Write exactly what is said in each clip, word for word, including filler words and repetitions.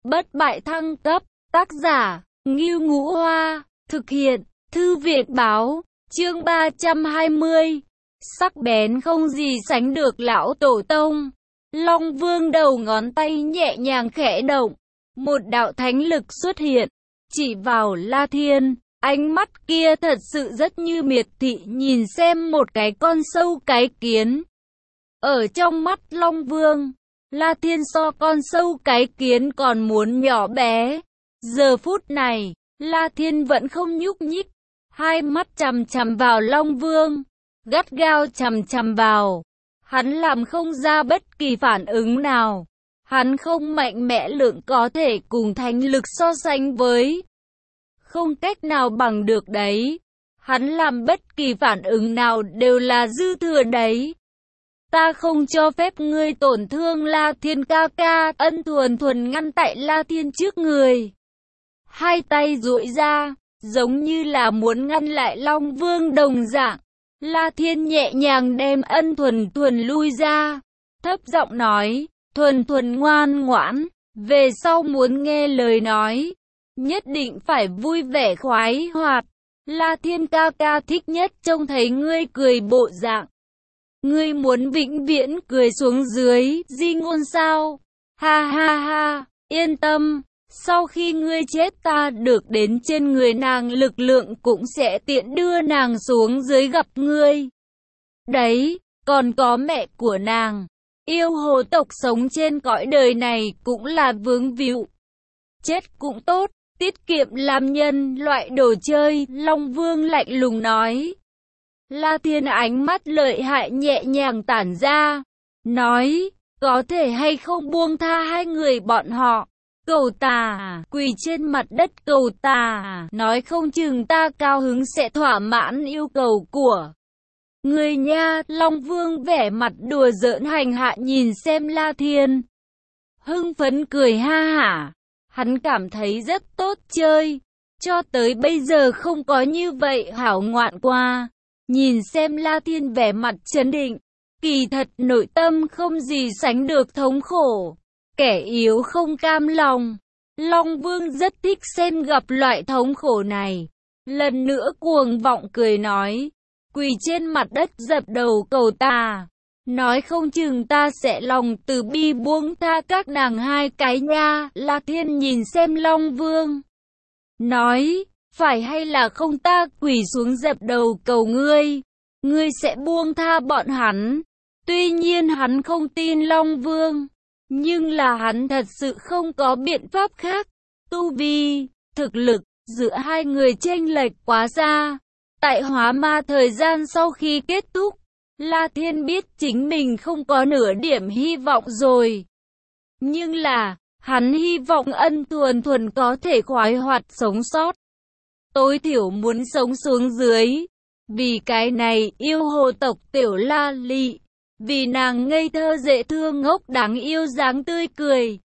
bất bại thăng cấp, tác giả, Ngưu Ngũ Hoa, thực hiện, Thư viện báo, chương ba trăm hai mươi, sắc bén không gì sánh được lão tổ tông. Long Vương đầu ngón tay nhẹ nhàng khẽ động, một đạo thánh lực xuất hiện, chỉ vào La Thiên, ánh mắt kia thật sự rất như miệt thị nhìn xem một cái con sâu cái kiến. Ở trong mắt Long Vương, La Thiên so con sâu cái kiến còn muốn nhỏ bé. Giờ phút này, La Thiên vẫn không nhúc nhích, hai mắt chằm chằm vào Long Vương, gắt gao chằm chằm vào. Hắn làm không ra bất kỳ phản ứng nào. Hắn không mạnh mẽ lượng có thể cùng thánh lực so sánh với. Không cách nào bằng được đấy. Hắn làm bất kỳ phản ứng nào đều là dư thừa đấy. Ta không cho phép ngươi tổn thương La Thiên ca ca. Ân Thuần Thuần ngăn tại La Thiên trước người, hai tay duỗi ra, giống như là muốn ngăn lại Long Vương đồng dạng. La Thiên nhẹ nhàng đem Ân Thuần Thuần lui ra, thấp giọng nói, Thuần Thuần ngoan ngoãn, về sau muốn nghe lời nói, nhất định phải vui vẻ khoái hoạt. La Thiên ca ca thích nhất trông thấy ngươi cười bộ dạng. Ngươi muốn vĩnh viễn cười xuống dưới di ngôn sao? Ha ha ha, yên tâm, sau khi ngươi chết ta được đến trên người nàng lực lượng cũng sẽ tiện đưa nàng xuống dưới gặp ngươi. Đấy, còn có mẹ của nàng, yêu hồ tộc sống trên cõi đời này cũng là vướng víu. Chết cũng tốt, tiết kiệm làm nhân loại đồ chơi, Long Vương lạnh lùng nói. La Thiên ánh mắt lợi hại nhẹ nhàng tản ra, nói, có thể hay không buông tha hai người bọn họ. Cầu tà, quỳ trên mặt đất cầu tà, nói không chừng ta cao hứng sẽ thỏa mãn yêu cầu của người nha. Long Vương vẻ mặt đùa giỡn hành hạ nhìn xem La Thiên, hưng phấn cười ha hả. Hắn cảm thấy rất tốt chơi, cho tới bây giờ không có như vậy hảo ngoạn qua. Nhìn xem La Thiên vẻ mặt trấn định, kỳ thật nội tâm không gì sánh được thống khổ. Kẻ yếu không cam lòng. Long Vương rất thích xem gặp loại thống khổ này. Lần nữa cuồng vọng cười nói, quỳ trên mặt đất dập đầu cầu ta, nói không chừng ta sẽ lòng từ bi buông tha các nàng hai cái nha. La Thiên nhìn xem Long Vương, nói, phải hay là không ta quỳ xuống dập đầu cầu ngươi, ngươi sẽ buông tha bọn hắn. Tuy nhiên hắn không tin Long Vương, nhưng là hắn thật sự không có biện pháp khác. Tu vi, thực lực, giữa hai người chênh lệch quá xa. Tại hóa ma thời gian sau khi kết thúc, La Thiên biết chính mình không có nửa điểm hy vọng rồi. Nhưng là, hắn hy vọng Ân Thuần Thuần có thể khoái hoạt sống sót. Tối thiểu muốn sống xuống dưới. Vì cái này yêu hồ tộc tiểu La Lị. Vì nàng ngây thơ dễ thương ngốc đáng yêu dáng tươi cười.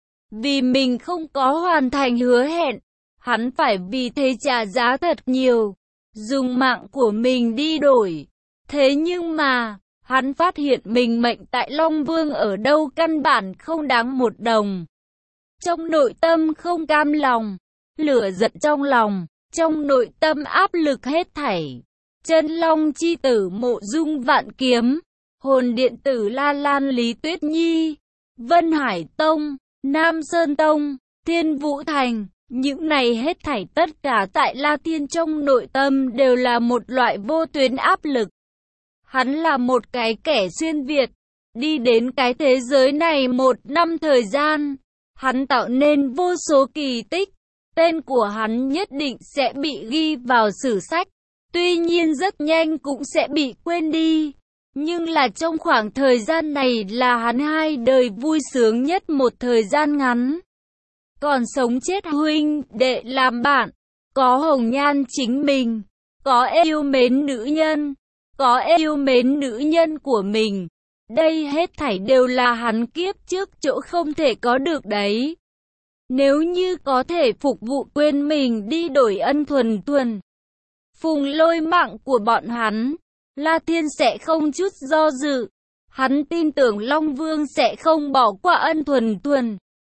Vì mình không có hoàn thành hứa hẹn, hắn phải vì thế trả giá thật nhiều, dùng mạng của mình đi đổi. Thế nhưng mà, hắn phát hiện mình mệnh tại Long Vương ở đâu căn bản không đáng một đồng. Trong nội tâm không cam lòng, lửa giận trong lòng, trong nội tâm áp lực hết thảy. Chân Long chi tử Mộ Dung Vạn Kiếm, hồn điện tử La Lan Lý Tuyết Nhi, Vân Hải Tông, Nam Sơn Tông, Thiên Vũ Thành, những này hết thảy tất cả tại La Thiên trong nội tâm đều là một loại vô tuyến áp lực. Hắn là một cái kẻ xuyên Việt, đi đến cái thế giới này một năm thời gian, hắn tạo nên vô số kỳ tích, tên của hắn nhất định sẽ bị ghi vào sử sách, tuy nhiên rất nhanh cũng sẽ bị quên đi. Nhưng là trong khoảng thời gian này là hắn hai đời vui sướng nhất một thời gian ngắn. Còn sống chết huynh đệ làm bạn, có hồng nhan chính mình, có yêu mến nữ nhân, có yêu mến nữ nhân của mình. Đây hết thảy đều là hắn kiếp trước chỗ không thể có được đấy. Nếu như có thể phục vụ quên mình đi đổi Ân Thuần Thuần, Phùng Lôi mạng của bọn hắn, La Thiên sẽ không chút do dự. Hắn tin tưởng Long Vương sẽ không bỏ qua Ân Thuần Thuần.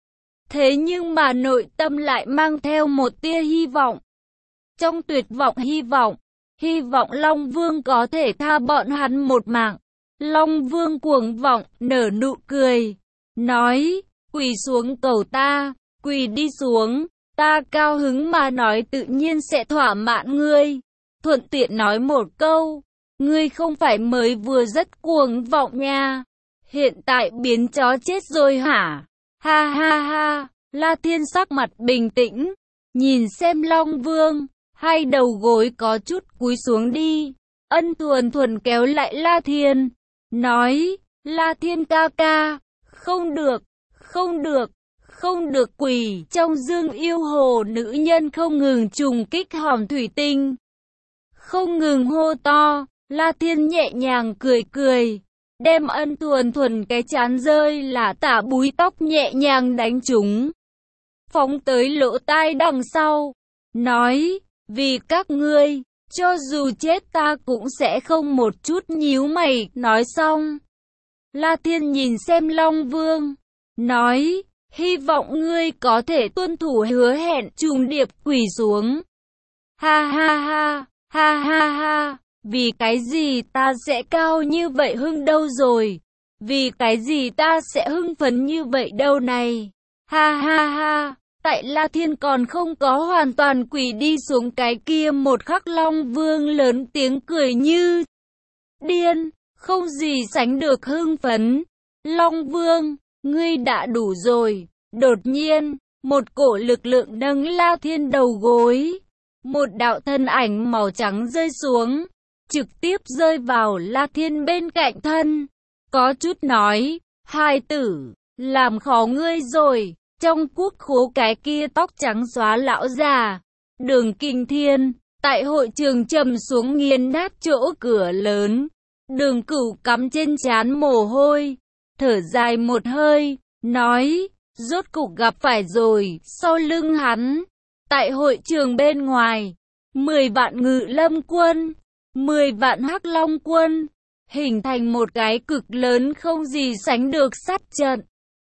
Thế nhưng mà nội tâm lại mang theo một tia hy vọng. Trong tuyệt vọng hy vọng, hy vọng Long Vương có thể tha bọn hắn một mạng. Long Vương cuồng vọng, nở nụ cười, nói, quỳ xuống cầu ta, quỳ đi xuống, ta cao hứng mà nói tự nhiên sẽ thỏa mãn ngươi. Thuận tiện nói một câu, ngươi không phải mới vừa rất cuồng vọng nha, hiện tại biến chó chết rồi hả? Ha ha ha, La Thiên sắc mặt bình tĩnh, nhìn xem Long Vương, hai đầu gối có chút cúi xuống đi. Ân Thuần Thuần kéo lại La Thiên, nói, La Thiên ca ca, không được, không được, không được quỳ. Trong dương yêu hồ nữ nhân không ngừng trùng kích hòm thủy tinh, không ngừng hô to. La Thiên nhẹ nhàng cười cười, đem Ân Thuần Thuần cái chán rơi là tả búi tóc nhẹ nhàng đánh trúng, phóng tới lỗ tai đằng sau, nói, vì các ngươi, cho dù chết ta cũng sẽ không một chút nhíu mày. Nói xong, La Thiên nhìn xem Long Vương, nói, hy vọng ngươi có thể tuân thủ hứa hẹn. Trùng điệp quỳ xuống. Ha ha ha, ha ha ha, vì cái gì ta sẽ cao như vậy hưng đâu rồi? Vì cái gì ta sẽ hưng phấn như vậy đâu này? Ha ha ha, tại La Thiên còn không có hoàn toàn quỳ đi xuống cái kia một khắc, Long Vương lớn tiếng cười như điên, không gì sánh được hưng phấn. Long Vương, ngươi đã đủ rồi. Đột nhiên, một cổ lực lượng nâng La Thiên đầu gối. Một đạo thân ảnh màu trắng rơi xuống, trực tiếp rơi vào La Thiên bên cạnh thân. Có chút nói, hai tử, làm khó ngươi rồi. Trong quốc khố cái kia tóc trắng xóa lão già, Đường Kình Thiên, tại hội trường trầm xuống nghiền nát chỗ cửa lớn. Đường Cửu cắm trên trán mồ hôi, thở dài một hơi, nói, rốt cục gặp phải rồi. Sau lưng hắn, tại hội trường bên ngoài, mười vạn Ngự Lâm quân, mười vạn Hắc Long quân, hình thành một cái cực lớn không gì sánh được sát trận.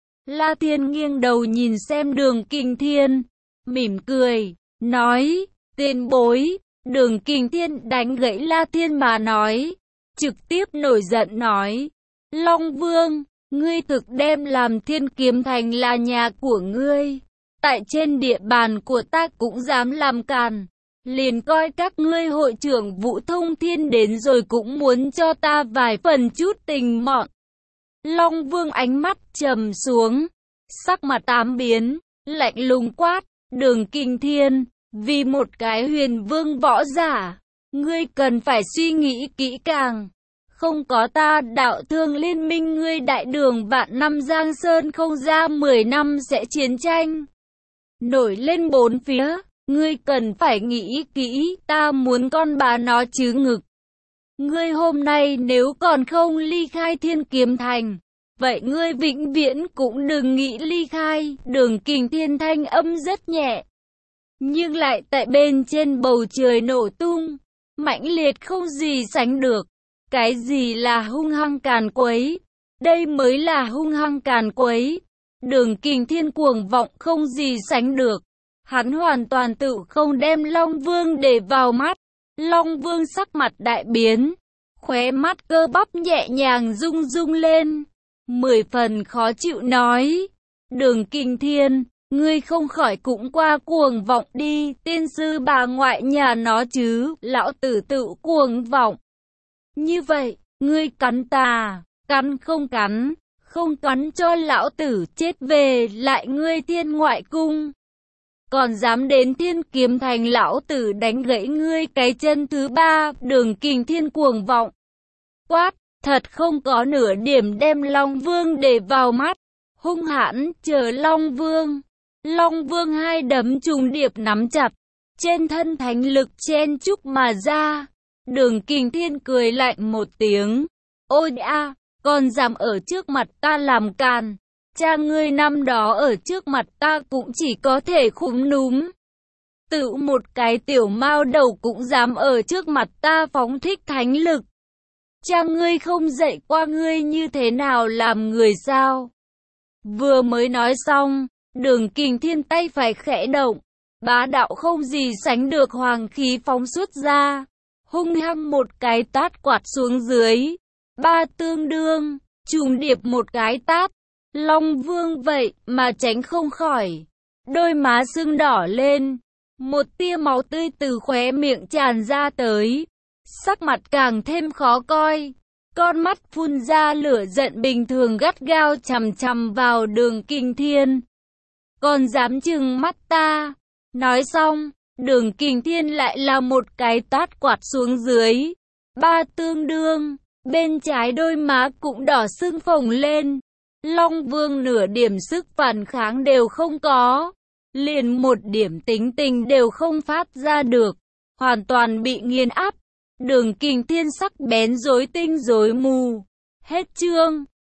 La Thiên nghiêng đầu nhìn xem Đường Kình Thiên, mỉm cười, nói, tiền bối. Đường Kình Thiên đánh gãy La Thiên mà nói, trực tiếp nổi giận nói, Long Vương, ngươi thực đem làm Thiên Kiếm Thành là nhà của ngươi, tại trên địa bàn của ta cũng dám làm càn, liền coi các ngươi hội trưởng Vũ Thông Thiên đến rồi cũng muốn cho ta vài phần chút tình mọn. Long Vương ánh mắt trầm xuống, sắc mặt tám biến, lạnh lùng quát, Đường Kình Thiên, vì một cái huyền vương võ giả, ngươi cần phải suy nghĩ kỹ càng. Không có ta đạo thương liên minh, ngươi đại đường vạn năm Giang Sơn không ra mười năm sẽ chiến tranh nổi lên bốn phía. Ngươi cần phải nghĩ kỹ, ta muốn con bà nó chứ ngực. Ngươi hôm nay nếu còn không ly khai Thiên Kiếm Thành, vậy ngươi vĩnh viễn cũng đừng nghĩ ly khai. Đường Kình Thiên thanh âm rất nhẹ, nhưng lại tại bên trên bầu trời nổ tung, mãnh liệt không gì sánh được. Cái gì là hung hăng càn quấy? Đây mới là hung hăng càn quấy. Đường Kình Thiên cuồng vọng không gì sánh được. Hắn hoàn toàn tự không đem Long Vương để vào mắt. Long Vương sắc mặt đại biến, khóe mắt cơ bắp nhẹ nhàng rung rung lên, mười phần khó chịu nói, Đường Kình Thiên, ngươi không khỏi cũng qua cuồng vọng đi. Tiên sư bà ngoại nhà nó chứ, lão tử tự cuồng vọng. Như vậy, ngươi cắn ta, cắn không cắn, không cắn cho lão tử chết về lại ngươi Thiên Ngoại Cung. Còn dám đến Thiên Kiếm Thành, lão tử đánh gãy ngươi cái chân thứ ba. Đường Kình Thiên cuồng vọng quát, thật không có nửa điểm đem Long Vương để vào mắt, hung hãn chờ Long Vương. Long Vương hai đấm trùng điệp nắm chặt, trên thân thánh lực chen chúc mà ra. Đường Kình Thiên cười lạnh một tiếng, ôi a, còn dám ở trước mặt ta làm càn. Cha ngươi năm đó ở trước mặt ta cũng chỉ có thể khúm núm. Tự một cái tiểu mao đầu cũng dám ở trước mặt ta phóng thích thánh lực. Cha ngươi không dạy qua ngươi như thế nào làm người sao? Vừa mới nói xong, Đường Kình Thiên tay phải khẽ động, bá đạo không gì sánh được hoàng khí phóng xuất ra, hung hăng một cái tát quạt xuống dưới, ba tương đương, trùng điệp một cái tát, Long Vương vậy mà tránh không khỏi, đôi má sưng đỏ lên, một tia máu tươi từ khóe miệng tràn ra tới, sắc mặt càng thêm khó coi, con mắt phun ra lửa giận bình thường gắt gao chằm chằm vào Đường Kình Thiên. Còn dám trừng mắt ta? Nói xong, Đường Kình Thiên lại là một cái tát quạt xuống dưới, ba tương đương, bên trái đôi má cũng đỏ sưng phồng lên. Long Vương nửa điểm sức phản kháng đều không có, liền một điểm tính tình đều không phát ra được, hoàn toàn bị nghiền áp. Đường Kình Thiên sắc bén rối tinh rối mù. Hết chương.